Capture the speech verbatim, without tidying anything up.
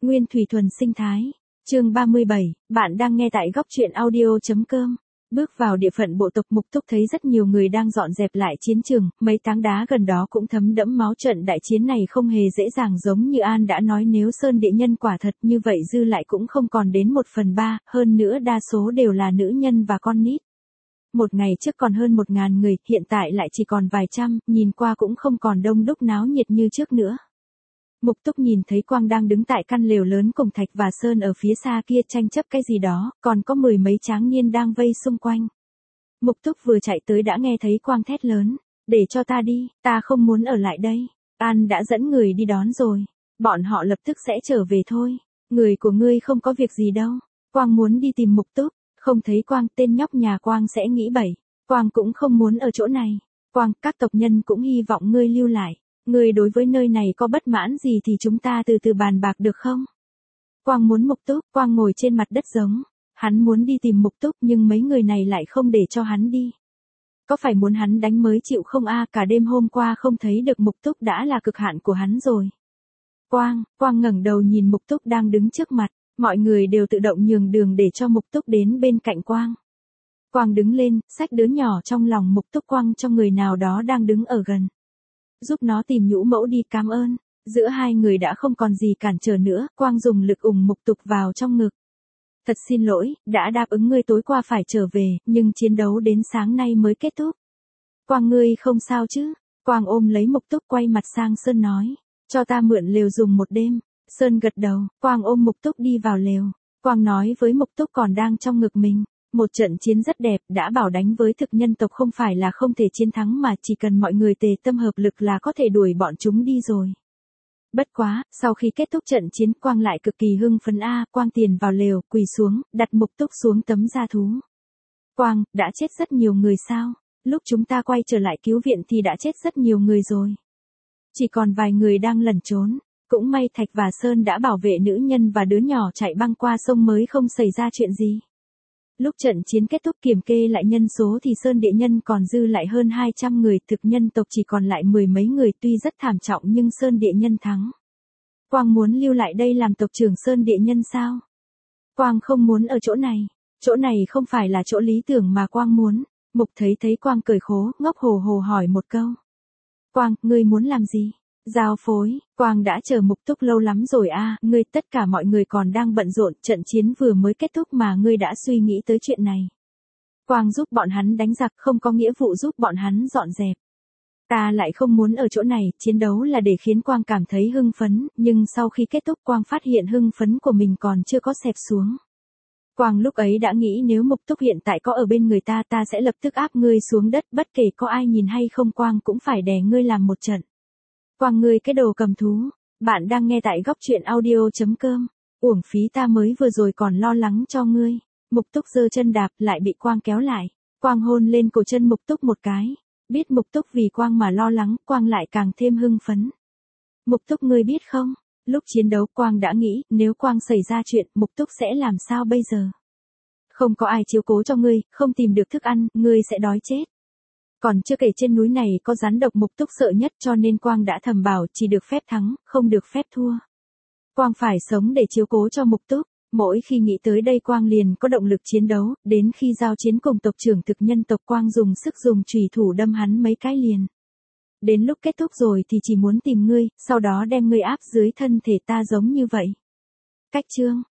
Nguyên thủy thuần sinh thái. Chương ba mươi bảy, bạn đang nghe tại góc truyện audio.com. Bước vào địa phận bộ tộc Mục Túc thấy rất nhiều người đang dọn dẹp lại chiến trường, mấy tảng đá gần đó cũng thấm đẫm máu. Trận đại chiến này không hề dễ dàng, giống như An đã nói, nếu Sơn Địa Nhân quả thật như vậy dư lại cũng không còn đến một phần ba, hơn nữa đa số đều là nữ nhân và con nít. Một ngày trước còn hơn một ngàn người, hiện tại lại chỉ còn vài trăm, nhìn qua cũng không còn đông đúc náo nhiệt như trước nữa. Mục Túc nhìn thấy Quang đang đứng tại căn lều lớn cùng Thạch và Sơn ở phía xa kia tranh chấp cái gì đó, còn có mười mấy tráng niên đang vây xung quanh. Mục Túc vừa chạy tới đã nghe thấy Quang thét lớn, để cho ta đi, ta không muốn ở lại đây. An đã dẫn người đi đón rồi, bọn họ lập tức sẽ trở về thôi, người của ngươi không có việc gì đâu. Quang muốn đi tìm Mục Túc, không thấy Quang, tên nhóc nhà Quang sẽ nghĩ bậy. Quang cũng không muốn ở chỗ này. Quang, các tộc nhân cũng hy vọng ngươi lưu lại. Ngươi đối với nơi này có bất mãn gì thì chúng ta từ từ bàn bạc được không? Quang muốn Mục Túc. Quang ngồi trên mặt đất giống. Hắn muốn đi tìm Mục Túc nhưng mấy người này lại không để cho hắn đi. Có phải muốn hắn đánh mới chịu không a? Cả đêm hôm qua không thấy được Mục Túc đã là cực hạn của hắn rồi. Quang, Quang ngẩng đầu nhìn Mục Túc đang đứng trước mặt. Mọi người đều tự động nhường đường để cho Mục Túc đến bên cạnh Quang. Quang đứng lên, xách đứa nhỏ trong lòng Mục Túc quăng cho người nào đó đang đứng ở gần. Giúp nó tìm nhũ mẫu đi, cảm ơn. Giữa hai người đã không còn gì cản trở nữa, Quang dùng lực ủng Mục Túc vào trong ngực. Thật xin lỗi, đã đáp ứng ngươi tối qua phải trở về, nhưng chiến đấu đến sáng nay mới kết thúc. Quang, ngươi không sao chứ? Quang ôm lấy Mục Túc quay mặt sang Sơn nói, cho ta mượn lều dùng một đêm. Sơn gật đầu, Quang ôm Mục Túc đi vào lều. Quang nói với Mục Túc còn đang trong ngực mình, một trận chiến rất đẹp, đã bảo đánh với thực nhân tộc không phải là không thể chiến thắng mà chỉ cần mọi người tề tâm hợp lực là có thể đuổi bọn chúng đi rồi. Bất quá, sau khi kết thúc trận chiến, Quang lại cực kỳ hưng phấn a. Quang tiền vào lều, quỳ xuống, đặt Mục Túc xuống tấm da thú. Quang, đã chết rất nhiều người sao? Lúc chúng ta quay trở lại cứu viện thì đã chết rất nhiều người rồi. Chỉ còn vài người đang lẩn trốn. Cũng may Thạch và Sơn đã bảo vệ nữ nhân và đứa nhỏ chạy băng qua sông mới không xảy ra chuyện gì. Lúc trận chiến kết thúc kiểm kê lại nhân số thì Sơn Địa Nhân còn dư lại hơn hai trăm người, thực nhân tộc chỉ còn lại mười mấy người, tuy rất thảm trọng nhưng Sơn Địa Nhân thắng. Quang muốn lưu lại đây làm tộc trưởng Sơn Địa Nhân sao? Quang không muốn ở chỗ này, chỗ này không phải là chỗ lý tưởng mà Quang muốn. Mục thấy thấy Quang cười khố, ngốc hồ hồ hỏi một câu. Quang, ngươi muốn làm gì? Giao phối. Quang đã chờ Mục Túc lâu lắm rồi a. À, ngươi, tất cả mọi người còn đang bận rộn, trận chiến vừa mới kết thúc mà ngươi đã suy nghĩ tới chuyện này. Quang giúp bọn hắn đánh giặc không có nghĩa vụ giúp bọn hắn dọn dẹp. Ta lại không muốn ở chỗ này, chiến đấu là để khiến Quang cảm thấy hưng phấn, nhưng sau khi kết thúc Quang phát hiện hưng phấn của mình còn chưa có xẹp xuống. Quang lúc ấy đã nghĩ nếu Mục Túc hiện tại có ở bên người ta, ta sẽ lập tức áp ngươi xuống đất, bất kể có ai nhìn hay không Quang cũng phải đè ngươi làm một trận. Quang, ngươi cái đồ cầm thú. Bạn đang nghe tại góc truyện audio.com. Uổng phí, ta mới vừa rồi còn lo lắng cho ngươi. Mục Túc giơ chân đạp lại bị Quang kéo lại. Quang hôn lên cổ chân Mục Túc một cái. Biết Mục Túc vì Quang mà lo lắng, Quang lại càng thêm hưng phấn. Mục Túc, ngươi biết không? Lúc chiến đấu Quang đã nghĩ, nếu Quang xảy ra chuyện, Mục Túc sẽ làm sao bây giờ? Không có ai chiếu cố cho ngươi, không tìm được thức ăn, ngươi sẽ đói chết. Còn chưa kể trên núi này có rắn độc, Mục Túc sợ nhất cho nên Quang đã thầm bảo chỉ được phép thắng, không được phép thua. Quang phải sống để chiếu cố cho Mục Túc. Mỗi khi nghĩ tới đây Quang liền có động lực chiến đấu, đến khi giao chiến cùng tộc trưởng thực nhân tộc Quang dùng sức dùng chùy thủ đâm hắn mấy cái liền. Đến lúc kết thúc rồi thì chỉ muốn tìm ngươi, sau đó đem ngươi áp dưới thân thể ta giống như vậy. Cách chương.